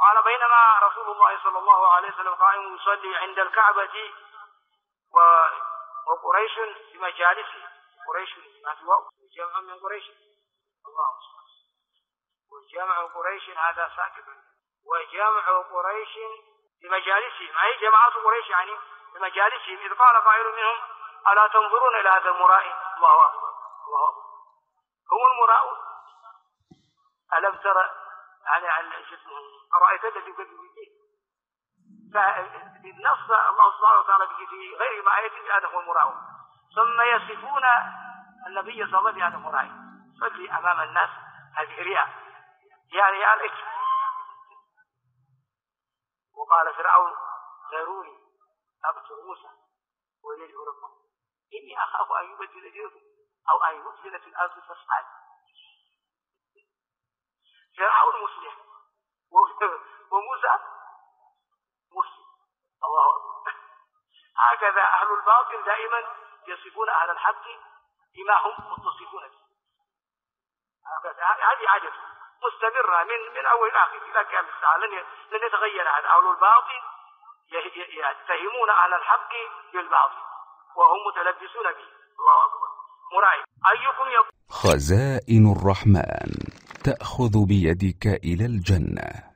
قال بينما رسول الله صلى الله عليه وسلم قائم يصلي عند الكعبة وقريش في مجالسه. قريش جمع من قريش، الله سبحانه، وجمع قريش هذا ساكت، وجمع قريش في مجالسهم أي جماعات قريش يعني في مجالسهم، إذ قال قائل منهم ألا تنظرون إلى هذا المرائي؟ الله أكبر الله أكبر، هم المراؤون. ألم ترى يعني أرأيت الذي يكذب به؟ فنص الله سبحانه وتعالى في غير ما آية هذا هو المراؤون، ثم يصفون النبي صلى الله عليه وسلم مرائي صلي أمام الناس، هذه رياء يعني يا ليت. وقال فرعون ذروني أقتل موسى ويدعو ربه إني أخاف أن يبدل دينكم أو أن يفسد في الأرض فسادا. فرعون مسلم وموسى مسلم، الله أكبر. هكذا أهل الباطل دائما يصفون أهل الحق بما هم متصفون به، هذه عادة مستمرة من أول آخر إلى قيام الساعة، لن يتغير هذا. أهل الباطل يتهمون أهل الحق بالباطل وهم متلبسون به، الله أكبر. مرائي أيكم خزائن الرحمن تأخذ بيدك إلى الجنة.